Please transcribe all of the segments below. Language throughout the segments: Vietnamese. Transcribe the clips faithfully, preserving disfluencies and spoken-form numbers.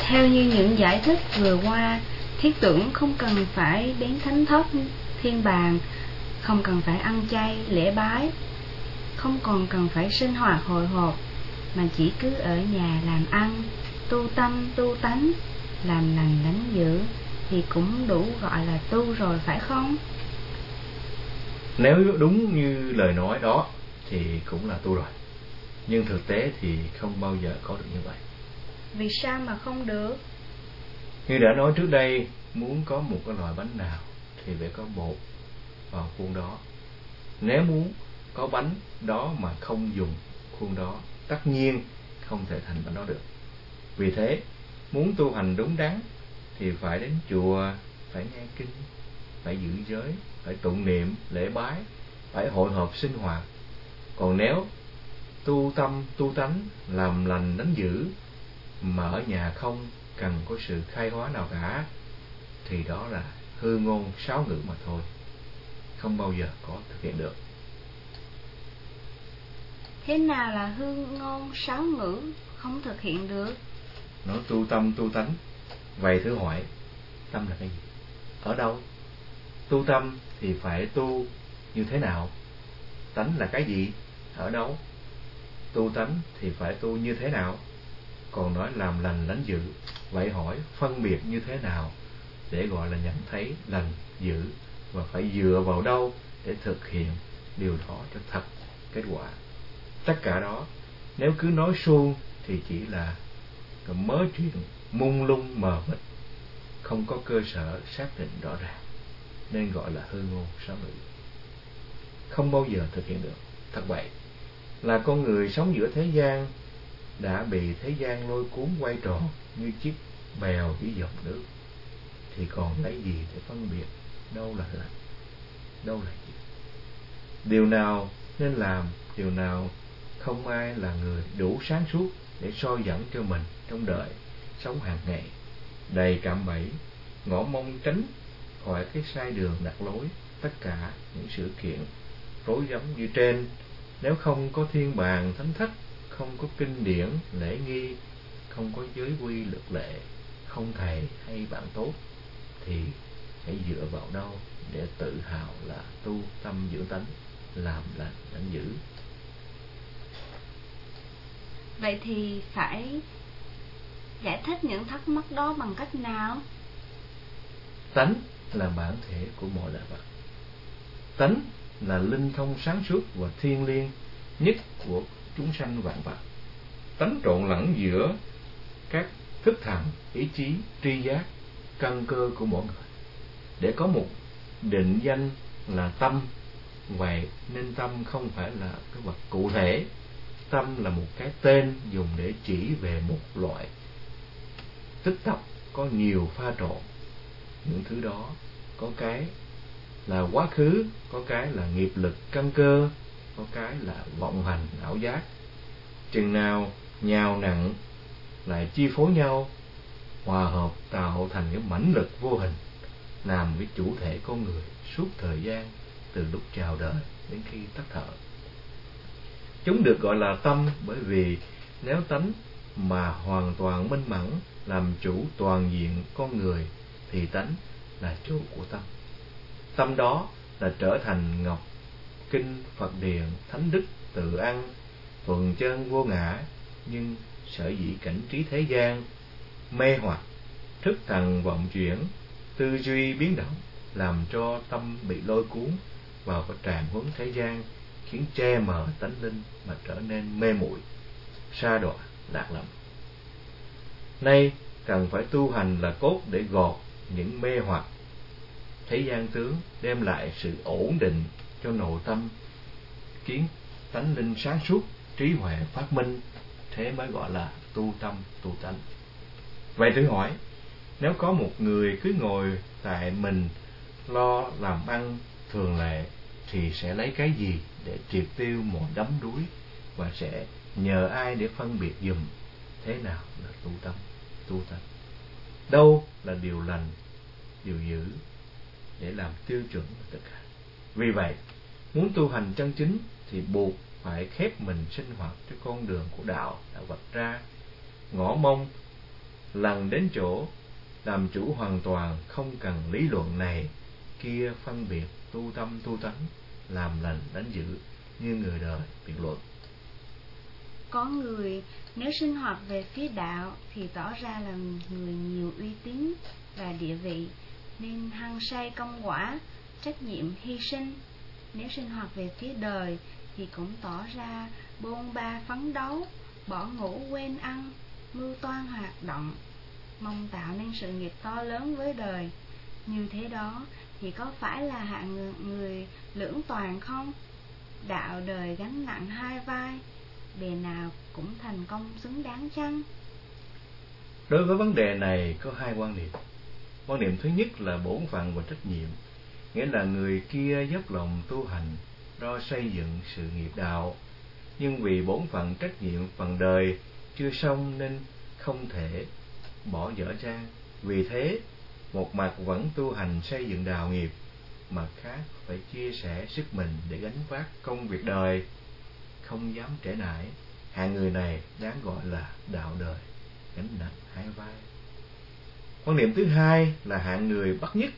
Theo như những giải thích vừa qua, thiết tưởng không cần phải đến thánh thất thiên bàn, không cần phải ăn chay lễ bái, không còn cần phải sinh hoạt hội họp, mà chỉ cứ ở nhà làm ăn, tu tâm tu tánh, làm lành đánh dữ thì cũng đủ gọi là tu rồi, phải không? Nếu đúng như lời nói đó thì cũng là tu rồi, nhưng thực tế thì không bao giờ có được như vậy. Vì sao mà không được? Như đã nói trước đây, muốn có một cái loại bánh nào thì phải có bột vào khuôn đó. Nếu muốn có bánh đó mà không dùng khuôn đó, tất nhiên không thể thành bánh đó được. Vì thế, muốn tu hành đúng đắn thì phải đến chùa, phải nghe kinh, phải giữ giới, phải tụng niệm, lễ bái, phải hội họp sinh hoạt. Còn nếu tu tâm, tu tánh, làm lành đánh dữ mà ở nhà không cần có sự khai hóa nào cả, thì đó là hư ngôn sáo ngữ mà thôi, không bao giờ có thực hiện được. Thế nào là hư ngôn sáo ngữ không thực hiện được? Nói tu tâm tu tánh, vậy thử hỏi, tâm là cái gì? Ở đâu? Tu tâm thì phải tu như thế nào? Tánh là cái gì? Ở đâu? Tu tánh thì phải tu như thế nào? Còn nói làm lành đánh dữ, vậy hỏi phân biệt như thế nào để gọi là nhận thấy lành dữ, và phải dựa vào đâu để thực hiện điều đó cho thật kết quả? Tất cả đó nếu cứ nói suông thì chỉ là cái mớ chuyện mông lung mờ mịt, không có cơ sở xác định rõ ràng, nên gọi là hư ngôn sáo ngữ, không bao giờ thực hiện được. Thật vậy, là con người sống giữa thế gian, đã bị thế gian lôi cuốn quay tròn như chiếc bèo dưới dòng nước, thì còn lấy gì để phân biệt đâu là lành, đâu là gì? Điều nào nên làm, điều nào không ai là người đủ sáng suốt để soi dẫn cho mình trong đời sống hàng ngày, đầy cạm bẫy, ngõ mong tránh khỏi cái sai đường lạc lối. Tất cả những sự kiện rối rắm như trên, nếu không có thiên bàn thánh thất, không có kinh điển lễ nghi, không có giới quy luật lệ, không thầy hay bạn tốt, thì hãy dựa vào đâu để tự hào là tu tâm dưỡng tánh, làm lành đánh dữ? Vậy thì phải giải thích những thắc mắc đó bằng cách nào? Tánh là bản thể của mọi loài vật. Tánh là linh thông sáng suốt và thiêng liêng nhất của chúng sanh vạn vật. Tánh trộn lẫn giữa các thức thần, ý chí, tri giác, căn cơ của mỗi người để có một định danh là tâm. Vậy nên tâm không phải là cái vật cụ thể. Tâm là một cái tên dùng để chỉ về một loại tích tập có nhiều pha trộn. Những thứ đó có cái là quá khứ, có cái là nghiệp lực căn cơ, có cái là vọng hành ảo giác. Chừng nào nhào nặng lại chi phối nhau, hòa hợp tạo thành những mãnh lực vô hình, làm với chủ thể con người suốt thời gian từ lúc chào đời đến khi tắt thở. Chúng được gọi là tâm bởi vì nếu tánh mà hoàn toàn minh mẫn, làm chủ toàn diện con người, thì tánh là chủ của tâm. Tâm đó là trở thành ngọc kinh Phật điền, thánh đức tự ăn, thuần chân vô ngã. Nhưng sở dĩ cảnh trí thế gian mê hoặc, thức thần vọng chuyển, tư duy biến động, làm cho tâm bị lôi cuốn vào cái tràn huấn thế gian, khiến che mờ tánh linh mà trở nên mê muội, sa đọa, lạc lầm. Nay cần phải tu hành là cốt để gọt những mê hoặc thế gian tướng, đem lại sự ổn định cho nội tâm, khiến tánh linh sáng suốt, trí huệ phát minh. Thế mới gọi là tu tâm tu tánh. Vậy thử hỏi, nếu có một người cứ ngồi tại mình lo làm ăn thường lệ, thì sẽ lấy cái gì để triệt tiêu mọi đắm đuối, và sẽ nhờ ai để phân biệt dùm thế nào là tu tâm tu tánh, đâu là điều lành điều dữ, để làm tiêu chuẩn của tất cả. Vì vậy, muốn tu hành chân chính thì buộc phải khép mình sinh hoạt trên con đường của đạo đã vạch ra, ngõ mông lần đến chỗ làm chủ hoàn toàn, không cần lý luận này kia phân biệt, tu tâm tu tánh, làm lành đánh dữ như người đời biện luận. Có người nếu sinh hoạt về phía đạo thì tỏ ra là người nhiều uy tín và địa vị, nên hăng say công quả, trách nhiệm hy sinh. Nếu sinh hoạt về phía đời thì cũng tỏ ra bôn ba phấn đấu, bỏ ngủ quên ăn, mưu toan hoạt động, mong tạo nên sự nghiệp to lớn với đời. Như thế đó thì có phải là hạng người, người lưỡng toàn không? Đạo đời gánh nặng hai vai, bề nào cũng thành công xứng đáng chăng? Đối với vấn đề này có hai quan niệm. Quan niệm thứ nhất là bổn phận và trách nhiệm, nghĩa là người kia dốc lòng tu hành, lo xây dựng sự nghiệp đạo, nhưng vì bổn phận trách nhiệm phần đời chưa xong nên không thể bỏ dở trang. Vì thế, một mặt vẫn tu hành xây dựng đạo nghiệp, mặt khác phải chia sẻ sức mình để gánh vác công việc đời, không dám trễ nải. Hạng người này đáng gọi là đạo đời, gánh nặng hai vai. Quan niệm thứ hai là hạng người bất nhất.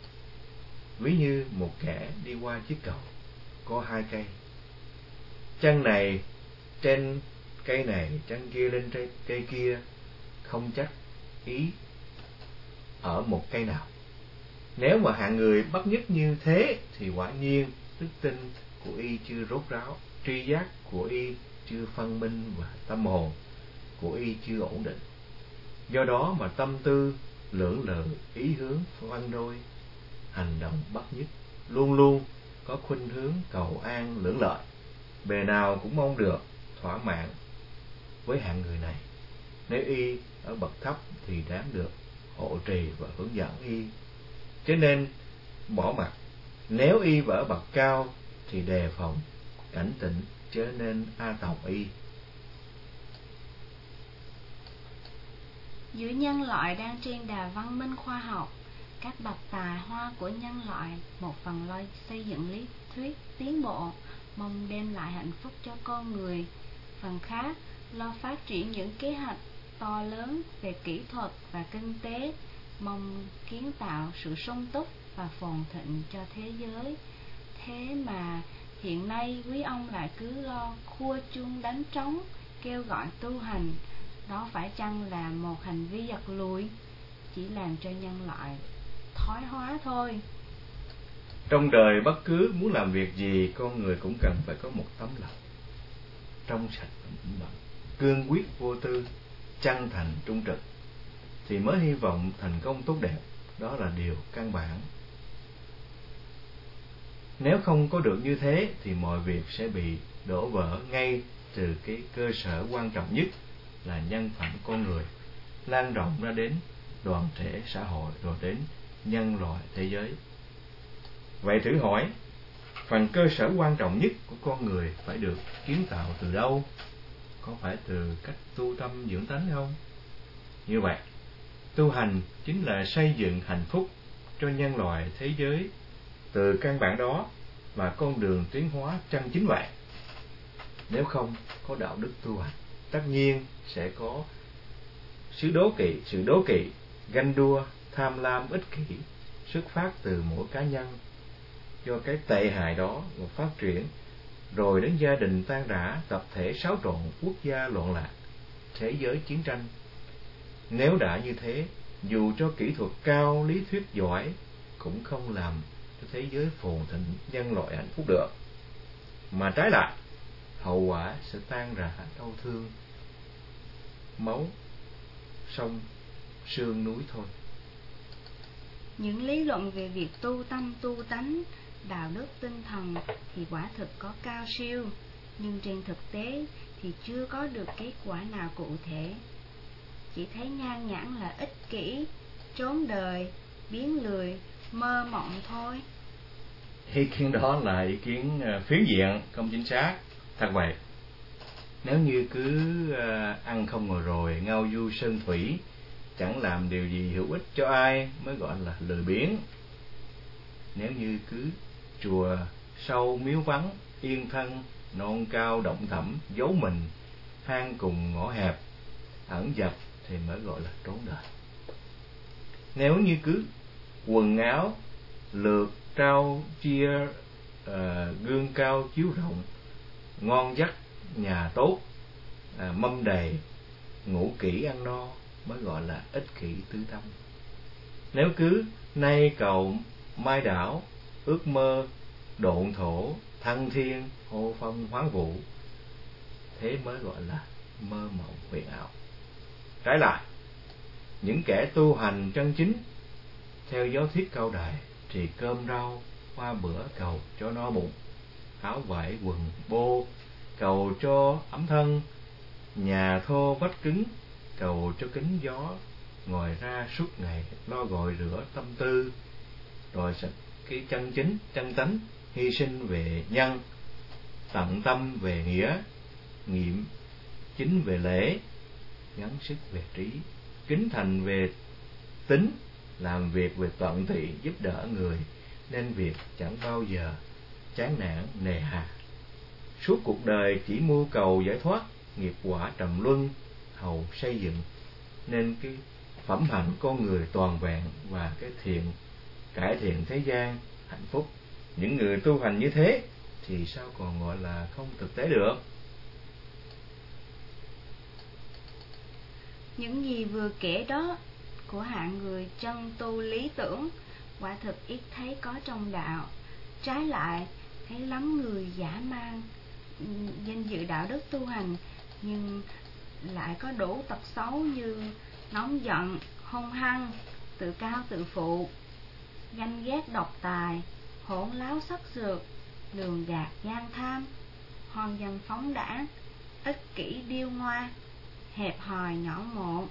Ví như một kẻ đi qua chiếc cầu có hai cây, chân này trên cây này, chân kia lên trên cây kia, không chắc ý ở một cây nào. Nếu mà hạng người bất nhất như thế thì quả nhiên đức tin của y chưa rốt ráo, tri giác của y chưa phân minh và tâm hồn của y chưa ổn định. Do đó mà tâm tư lưỡng lự, ý hướng phân đôi, hành động bất nhất, luôn luôn có khuynh hướng cầu an lưỡng lợi, bề nào cũng mong được thỏa mãn. Với hạng người này, nếu y ở bậc thấp thì đáng được hộ trì và hướng dẫn y, cho nên bỏ mặc. Nếu y ở bậc cao thì đề phòng, cảnh tỉnh, chớ nên a tòng y. Giữa nhân loại đang trên đà văn minh khoa học, các bậc tài hoa của nhân loại một phần lo xây dựng lý thuyết tiến bộ, mong đem lại hạnh phúc cho con người, phần khác lo phát triển những kế hoạch to lớn về kỹ thuật và kinh tế, mong kiến tạo sự sung túc và phồn thịnh cho thế giới. Thế mà hiện nay quý ông lại cứ lo khua chuông đánh trống, kêu gọi tu hành. Đó phải chăng là một hành vi giật lùi, chỉ làm cho nhân loại thoái hóa thôi? Trong đời bất cứ muốn làm việc gì, con người cũng cần phải có một tấm lòng trong sạch và vững vàng, cương quyết vô tư, chân thành trung trực, thì mới hy vọng thành công tốt đẹp. Đó là điều căn bản. Nếu không có được như thế thì mọi việc sẽ bị đổ vỡ ngay từ cái cơ sở quan trọng nhất là nhân phẩm con người, lan rộng ra đến đoàn thể xã hội, rồi đến nhân loại thế giới. Vậy thử hỏi, phần cơ sở quan trọng nhất của con người phải được kiến tạo từ đâu? Có phải từ cách tu tâm dưỡng tánh không? Như vậy, tu hành chính là xây dựng hạnh phúc cho nhân loại thế giới. Từ căn bản đó là con đường tiến hóa chân chính vậy. Nếu không có đạo đức tu hành, tất nhiên sẽ có sự đố kỵ, sự đố kỵ, ganh đua, tham lam, ích kỷ xuất phát từ mỗi cá nhân. Do cái tệ hại đó và phát triển, rồi đến gia đình tan rã, tập thể xáo trộn, quốc gia loạn lạc, thế giới chiến tranh. Nếu đã như thế, dù cho kỹ thuật cao, lý thuyết giỏi, cũng không làm cho thế giới phồn thịnh, nhân loại hạnh phúc được. Mà trái lại, hậu quả sẽ tan rã, đau thương, máu sông sương núi thôi. Những lý luận về việc tu tâm tu tánh, đạo đức tinh thần thì quả thực có cao siêu, nhưng trên thực tế thì chưa có được kết quả nào cụ thể. Chỉ thấy nhan nhãn là ích kỷ, trốn đời, biến lười, mơ mộng thôi. Ý kiến đó là ý kiến phiến diện, không chính xác. Thật vậy, nếu như cứ ăn không ngồi rồi, ngao du sơn thủy, chẳng làm điều gì hữu ích cho ai mới gọi là lười biếng. Nếu như cứ chùa sâu miếu vắng, yên thân, non cao động thẳm, giấu mình, hang cùng ngõ hẹp, ẩn dật thì mới gọi là trốn đời. Nếu như cứ quần áo lượt trao chia, uh, gương cao chiếu rộng, ngon giấc nhà tốt, à, mâm đầy, ngủ kỹ ăn no, mới gọi là ích kỷ tư tâm. Nếu cứ nay cầu mai đảo, ước mơ độn thổ, thăng thiên, hô phong hoán vũ, thế mới gọi là mơ mộng huyền ảo. Trái lại, những kẻ tu hành chân chính theo giáo thuyết cao đài thì cơm rau hoa bữa cầu cho no bụng, áo vải quần bô cầu cho ấm thân, nhà thô vách cứng cầu cho kính gió, ngồi ra suốt ngày lo gội rửa tâm tư, rồi cái chân chính chân tánh hy sinh về nhân, tận tâm về nghĩa, nghiệm chính về lễ, gắng sức về trí, kính thành về tính, làm việc về tận tụy giúp đỡ người, nên việc chẳng bao giờ chán nản nề hà. Suốt cuộc đời chỉ mưu cầu giải thoát, nghiệp quả trầm luân hầu xây dựng, nên cái phẩm hạnh con người toàn vẹn và cái thiện cải thiện thế gian hạnh phúc. Những người tu hành như thế thì sao còn gọi là không thực tế được? Những gì vừa kể đó của hạng người chân tu lý tưởng quả thực ít thấy có trong đạo. Trái lại, thấy lắm người giả mang danh dự đạo đức tu hành, nhưng lại có đủ tật xấu như nóng giận, hung hăng, tự cao tự phụ, ganh ghét độc tài, hỗn láo sắc sược, lường gạt gian tham, hoang dâm phóng đãng, ích kỷ điêu ngoa, hẹp hòi nhỏ mọn.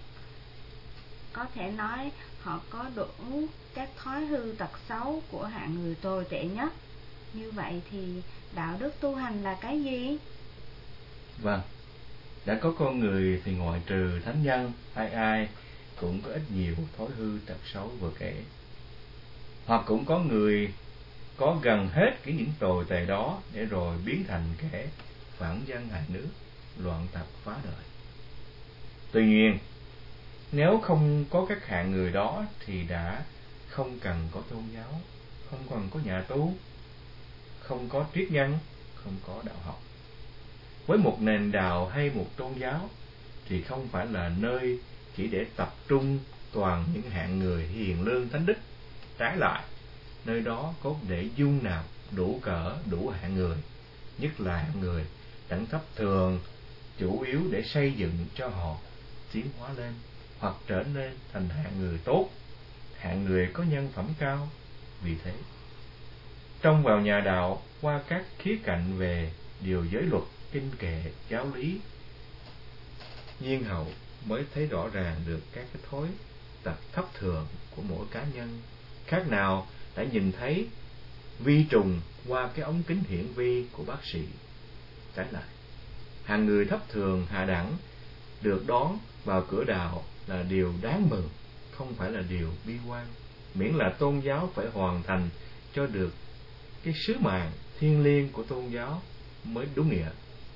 Có thể nói họ có đủ các thói hư tật xấu của hạng người tồi tệ nhất. Như vậy thì đạo đức tu hành là cái gì? Vâng, đã có con người thì ngoại trừ thánh nhân, ai ai cũng có ít nhiều thói hư tật xấu vừa kể. Hoặc cũng có người có gần hết cái những tồi tệ đó để rồi biến thành kẻ phản dân hại nước, loạn tặc phá đời. Tuy nhiên, nếu không có các hạng người đó thì đã không cần có tôn giáo, không cần có nhà tu, không có triết nhân, không có đạo học. Với một nền đạo hay một tôn giáo thì không phải là nơi chỉ để tập trung toàn những hạng người hiền lương thánh đức. Trái lại, nơi đó có để dung nạp đủ cỡ đủ hạng người, nhất là hạng người đẳng thấp thường, chủ yếu để xây dựng cho họ tiến hóa lên hoặc trở nên thành hạng người tốt, hạng người có nhân phẩm cao. Vì thế, trông vào nhà đạo qua các khía cạnh về điều giới luật, kinh kệ, giáo lý, nhiên hậu mới thấy rõ ràng được các cái thói tật thấp thường của mỗi cá nhân, khác nào đã nhìn thấy vi trùng qua cái ống kính hiển vi của bác sĩ. Trái lại, hàng người thấp thường hạ đẳng được đón vào cửa đạo là điều đáng mừng, không phải là điều bi quan, miễn là tôn giáo phải hoàn thành cho được cái sứ mạng thiêng liêng của tôn giáo mới đúng nghĩa.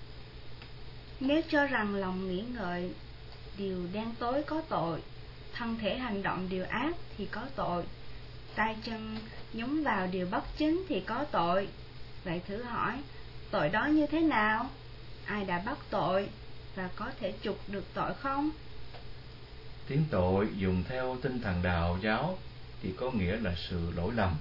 Nếu cho rằng lòng nghĩ ngợi điều đen tối có tội, thân thể hành động điều ác thì có tội, tay chân nhúng vào điều bất chính thì có tội, vậy thử hỏi, tội đó như thế nào? Ai đã bắt tội và có thể chuộc được tội không? Tiếng tội dùng theo tinh thần đạo giáo thì có nghĩa là sự lỗi lầm.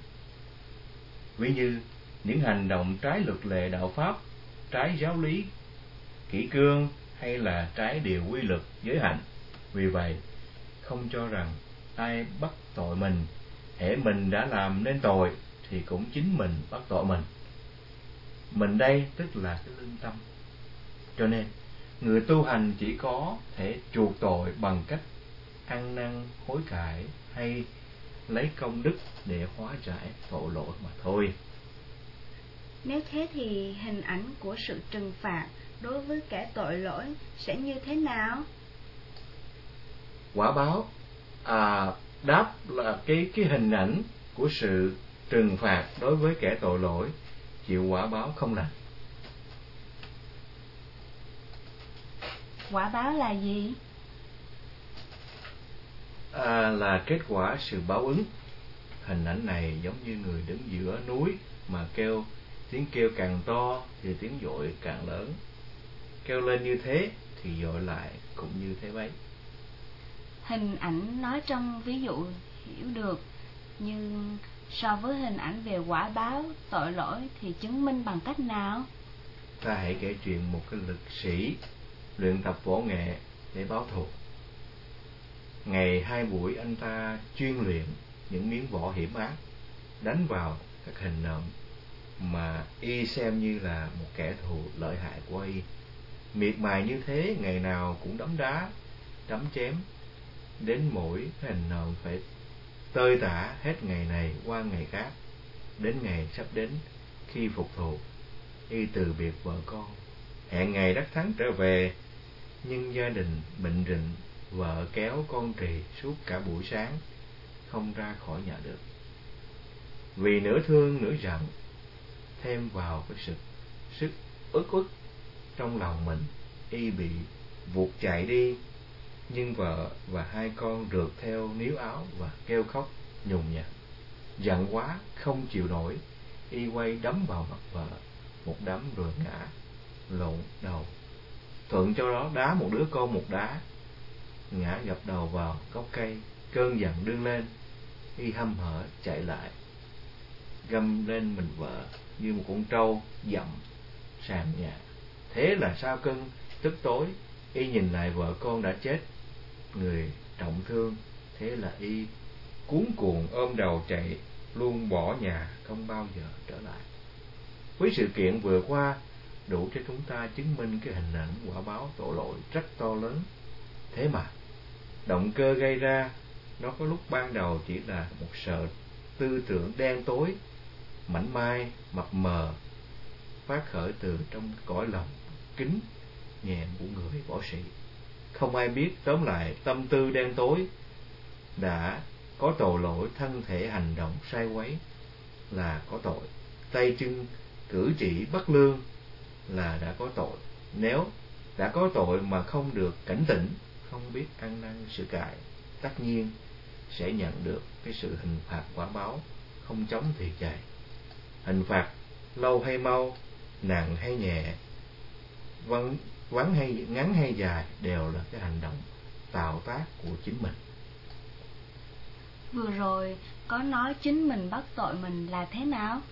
Ví như những hành động trái luật lệ đạo pháp, trái giáo lý kỷ cương hay là trái điều quy luật giới hạnh. Vì vậy, không cho rằng ai bắt tội mình, hễ mình đã làm nên tội thì cũng chính mình bắt tội mình. Mình đây tức là cái lương tâm. Cho nên, người tu hành chỉ có thể chuộc tội bằng cách ăn năn hối cải hay lấy công đức để hóa giải tội lỗi mà thôi. Nếu thế thì hình ảnh của sự trừng phạt đối với kẻ tội lỗi sẽ như thế nào? Quả báo à, đáp là cái cái hình ảnh của sự trừng phạt đối với kẻ tội lỗi chịu quả báo không lành. Quả báo là gì? à, là kết quả sự báo ứng. Hình ảnh này giống như người đứng giữa núi mà kêu, tiếng kêu càng to thì tiếng dội càng lớn. Kêu lên như thế thì dội lại cũng như thế bấy. Hình ảnh nói trong ví dụ hiểu được, nhưng so với hình ảnh về quả báo tội lỗi thì chứng minh bằng cách nào? Ta hãy kể chuyện một cái lực sĩ luyện tập võ nghệ để báo thù. Ngày hai buổi anh ta chuyên luyện những miếng võ hiểm ác, đánh vào các hình nộm mà y xem như là một kẻ thù lợi hại của y. Miệt mài như thế, ngày nào cũng đấm đá, đấm chém, đến mỗi hình nộm phải tơi tả hết ngày này qua ngày khác. Đến ngày sắp đến khi phục thù, y từ biệt vợ con, hẹn ngày đắc thắng trở về, nhưng gia đình bệnh rịnh, vợ kéo con trì suốt cả buổi sáng, không ra khỏi nhà được. Vì nửa thương nửa giận, thêm vào cái sự sức uất ức trong lòng mình, y bị vụt chạy đi, nhưng vợ và hai con rượt theo níu áo và kêu khóc nhùng nhạt. Giận quá không chịu nổi, y quay đấm vào mặt vợ một đấm rồi ngã lộn đầu, thuận cho đó đá một đứa con một đá, ngã gập đầu vào gốc cây. Cơn giận đương lên, y hăm hở chạy lại, găm lên mình vợ như một con trâu dậm sàn nhà. Thế là sau cơn tức tối, y nhìn lại vợ con đã chết, người trọng thương. Thế là y cuống cuồng ôm đầu chạy luôn, bỏ nhà không bao giờ trở lại. Với sự kiện vừa qua đủ cho chúng ta chứng minh cái hình ảnh quả báo tội lỗi rất to lớn. Thế mà động cơ gây ra nó có lúc ban đầu chỉ là một sợ tư tưởng đen tối, mảnh mai, mập mờ, phát khởi từ trong cõi lòng kính nhẹn của người võ sĩ. Không ai biết tóm lại tâm tư đen tối đã có tội lỗi. Thân thể hành động sai quấy là có tội, tay chân cử chỉ bất lương là đã có tội. Nếu đã có tội mà không được cảnh tỉnh, không biết ăn năn sửa cải, tất nhiên sẽ nhận được cái sự hình phạt quả báo không chống thì chạy. Hình phạt lâu hay mau, nặng hay nhẹ, vắng, vắng hay ngắn hay dài đều là cái hành động tạo tác của chính mình. Vừa rồi có nói chính mình bắt tội mình là thế nào?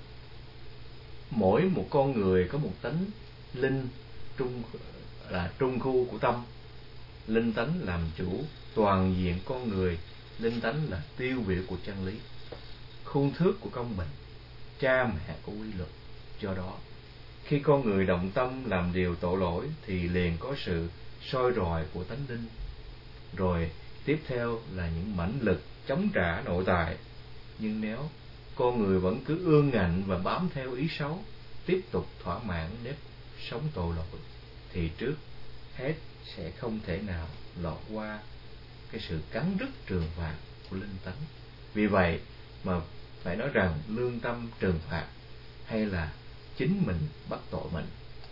Mỗi một con người có một tánh linh trung, là trung khu của tâm. Linh tánh làm chủ toàn diện con người, linh tánh là tiêu biểu của chân lý, khuôn thước của công bình, cha mẹ của quy luật. Do đó, khi con người động tâm làm điều tội lỗi thì liền có sự soi rọi của tánh linh. Rồi tiếp theo là những mãnh lực chống trả nội tại. Nhưng nếu con người vẫn cứ ương ngạnh và bám theo ý xấu, tiếp tục thỏa mãn nếp sống tội lỗi, thì trước hết sẽ không thể nào lọt qua cái sự cắn rứt trừng phạt của linh tánh. Vì vậy mà phải nói rằng lương tâm trừng phạt hay là chính mình bắt tội mình.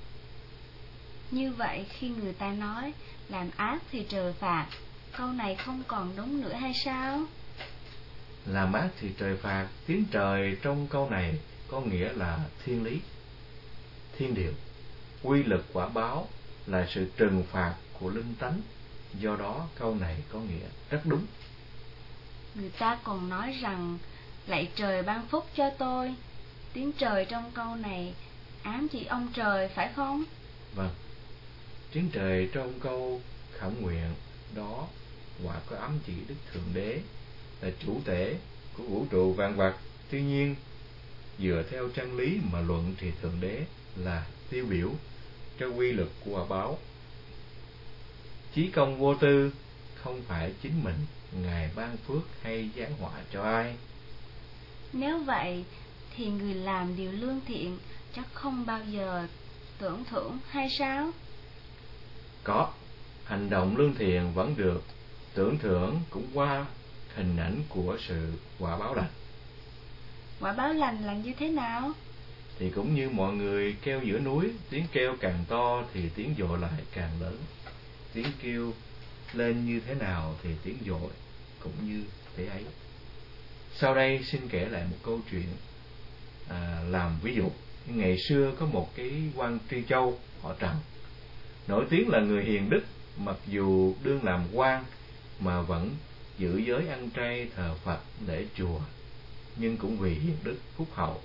Như vậy khi người ta nói làm ác thì trời phạt, câu này không còn đúng nữa hay sao? Làm ác thì trời phạt, tiếng trời trong câu này có nghĩa là thiên lý, thiên điều. Quy lực quả báo là sự trừng phạt của linh tánh. Do đó câu này có nghĩa rất đúng. Người ta còn nói rằng lạy trời ban phúc cho tôi. Tiếng trời trong câu này ám chỉ ông trời phải không? Vâng, tiếng trời trong câu khẩn nguyện đó quả có ám chỉ Đức Thượng Đế là chủ tể của vũ trụ vạn vật. Tuy nhiên dựa theo chân lý mà luận thì Thượng Đế là tiêu biểu cho quy luật của quả báo. Chí công vô tư, không phải chính mình Ngài ban phước hay giáng họa cho ai. Nếu vậy thì người làm điều lương thiện chắc không bao giờ tưởng thưởng hay sao? Có, hành động lương thiện vẫn được tưởng thưởng cũng qua hình ảnh của sự quả báo lành. Quả báo lành là như thế nào? Thì cũng như mọi người kêu giữa núi, tiếng kêu càng to thì tiếng dội lại càng lớn. Tiếng kêu lên như thế nào thì tiếng dội cũng như thế ấy. Sau đây xin kể lại một câu chuyện à, làm ví dụ. Ngày xưa có một cái quan tri châu họ Trần, nổi tiếng là người hiền đức, mặc dù đương làm quan mà vẫn giữ giới ăn chay, thờ Phật, lễ chùa, nhưng cũng vì hiền đức phúc hậu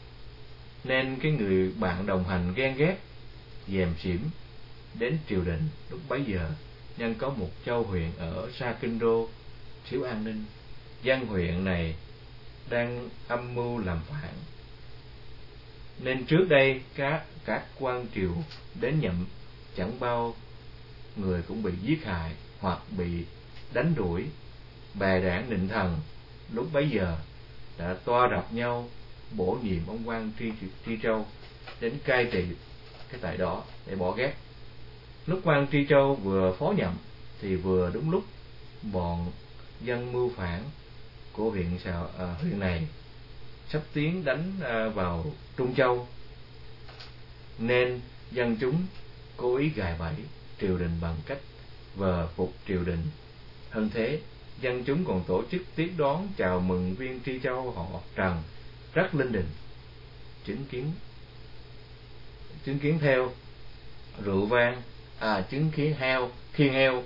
nên cái người bạn đồng hành ghen ghét dèm xỉm đến triều đình. Lúc bấy giờ nhân có một châu huyện ở xa kinh đô thiếu an ninh, dân huyện này đang âm mưu làm phản, nên trước đây các các quan triều đến nhậm, chẳng bao người cũng bị giết hại hoặc bị đánh đuổi. Bè đảng Định Thần lúc bấy giờ đã toa rập nhau bổ nhiệm ông quan tri, tri châu đến cai trị cái tại đó để bỏ ghét. Lúc quan tri châu vừa phó nhậm thì vừa đúng lúc bọn dân mưu phản của huyện xào à, huyện này sắp tiến đánh à, vào Trung Châu, nên dân chúng cố ý gài bẫy triều đình bằng cách vờ phục triều đình. Hơn thế, dân chúng còn tổ chức tiếp đón chào mừng viên tri châu họ Trần rất linh đình. Chứng kiến chứng kiến theo rượu vang à chứng kiến heo khiêng heo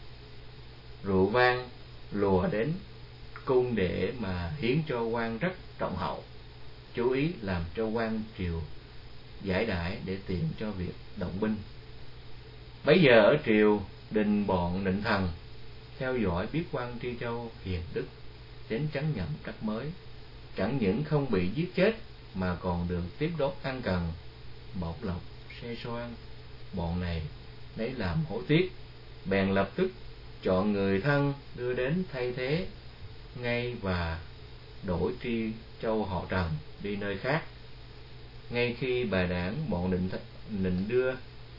rượu vang lùa đến cung để mà hiến cho quan rất trọng hậu, chú ý làm cho quan triều giải đãi để tiện cho việc động binh. Bấy giờ ở triều đình bọn Định Thần theo dõi biết quan tri châu hiền đức đến trấn nhậm trắc mới, chẳng những không bị giết chết mà còn được tiếp đón ăn cần, bổng lộc, xe xoan. Bọn này lấy làm hối tiếc, bèn lập tức chọn người thân đưa đến thay thế ngay và đổi tri châu họ Trần đi nơi khác. Ngay khi bà đảng bọn định định đưa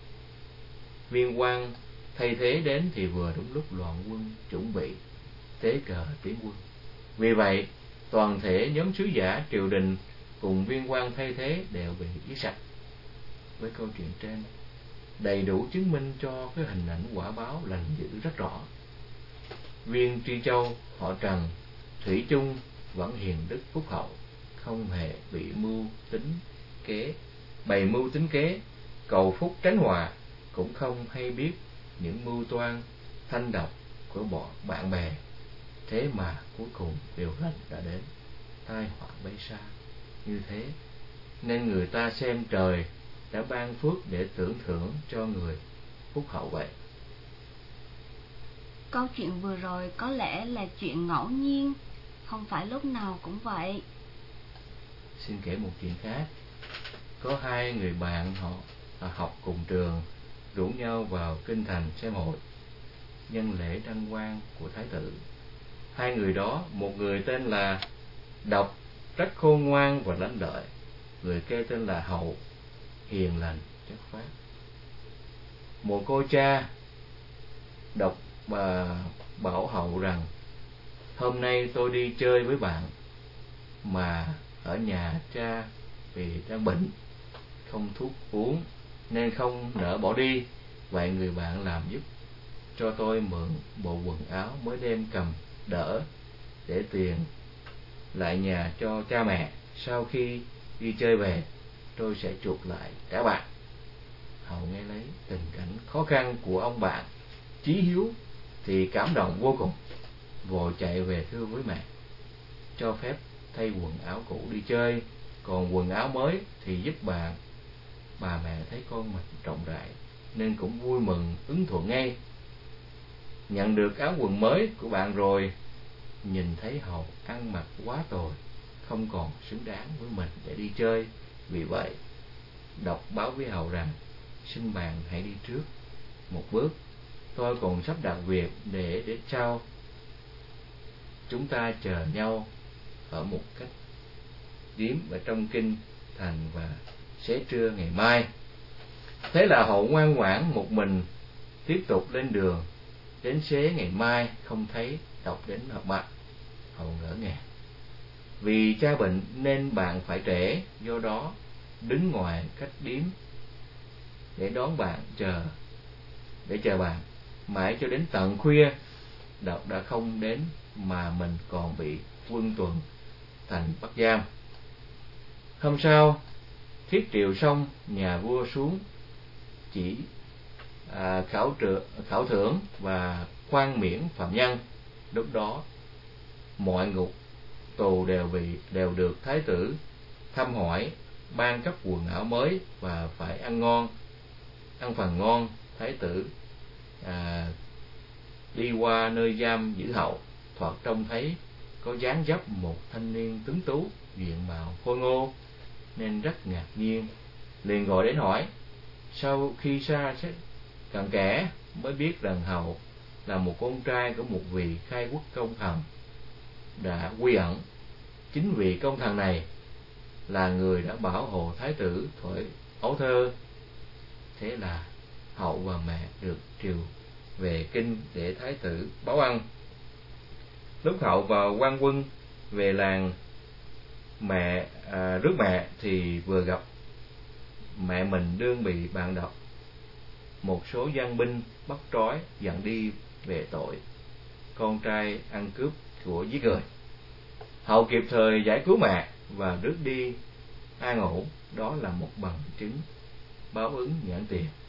viên quan thay thế đến thì vừa đúng lúc loạn quân chuẩn bị tế cờ tiến quân. Vì vậy toàn thể nhóm sứ giả triều đình cùng viên quan thay thế đều bị giết sạch. Với câu chuyện trên đầy đủ chứng minh cho cái hình ảnh quả báo lành dữ rất rõ. Viên tri châu họ Trần thủy chung vẫn hiền đức phúc hậu, không hề bị mưu tính kế bày mưu tính kế cầu phúc tránh họa, cũng không hay biết những mưu toan thanh độc của bọn bạn bè. Thế mà cuối cùng điều lành đã đến, tai họa bay xa. Như thế nên người ta xem trời đã ban phước để tưởng thưởng cho người phúc hậu vậy. Câu chuyện vừa rồi có lẽ là chuyện ngẫu nhiên, không phải lúc nào cũng vậy. Xin kể một chuyện khác. Có hai người bạn họ học cùng trường rủ nhau vào kinh thành xem hội nhân lễ đăng quang của thái tử. Hai người đó, một người tên là Độc, rất khôn ngoan và lanh lợi; người kia tên là Hậu, hiền lành chất phác. Một cô cha, Độc và bảo Hậu rằng: hôm nay tôi đi chơi với bạn mà ở nhà cha vì đang bệnh, không thuốc uống nên không nỡ bỏ đi. Vậy người bạn làm giúp cho tôi mượn bộ quần áo mới đem cầm đỡ để tiền lại nhà cho cha mẹ. Sau khi đi chơi về, tôi sẽ chuộc lại trả bạn. Hậu nghe lấy tình cảnh khó khăn của ông bạn chí hiếu thì cảm động vô cùng, vội chạy về thưa với mẹ, cho phép thay quần áo cũ đi chơi, còn quần áo mới thì giúp bạn. Bà mẹ thấy con mình trọng đại nên cũng vui mừng ứng thuận ngay. Nhận được áo quần mới của bạn rồi, nhìn thấy Hậu ăn mặc quá tồi, không còn xứng đáng với mình để đi chơi. Vì vậy Độc báo với Hậu rằng: xin bạn hãy đi trước một bước, tôi còn sắp đặt việc để để sau chúng ta chờ nhau ở một cách điếm ở trong kinh thành và xế trưa ngày mai. Thế là Hậu ngoan ngoãn một mình tiếp tục lên đường. Đến xế ngày mai không thấy Độc đến họp mặt. Hậu ngỡ ngàng, vì cha bệnh nên bạn phải trễ, do đó đứng ngoài cách điếm để đón bạn chờ để chờ bạn. Mãi cho đến tận khuya, Độc đã không đến mà mình còn bị quân tuần thành bắt giam. Hôm sau, thiết triệu xong, nhà vua xuống chỉ à, khảo, trự, khảo thưởng và khoan miễn phạm nhân. Lúc đó mọi ngục tù đều bị đều được thái tử thăm hỏi, ban cấp quần áo mới và phải ăn ngon, ăn phần ngon. Thái tử à, đi qua nơi giam giữ hậu, thoạt trông thấy có dáng dấp một thanh niên tuấn tú, diện mạo khôi ngô, nên rất ngạc nhiên, liền gọi đến hỏi. Sau khi xa cặn kẽ mới biết rằng hậu là một con trai của một vị khai quốc công thần đã quy ẩn. Chính vì công thần này là người đã bảo hộ thái tử thổi ấu thơ. Thế là hậu và mẹ được triều về kinh để thái tử báo ân. Lúc hậu và quan quân về làng mẹ à, rước mẹ thì vừa gặp mẹ mình đương bị bạn đọc một số gian binh bắt trói dẫn đi về tội con trai ăn cướp của giết người. Hậu kịp thời giải cứu mẹ và rước đi an ổn. Đó là một bằng chứng báo ứng nhãn tiền.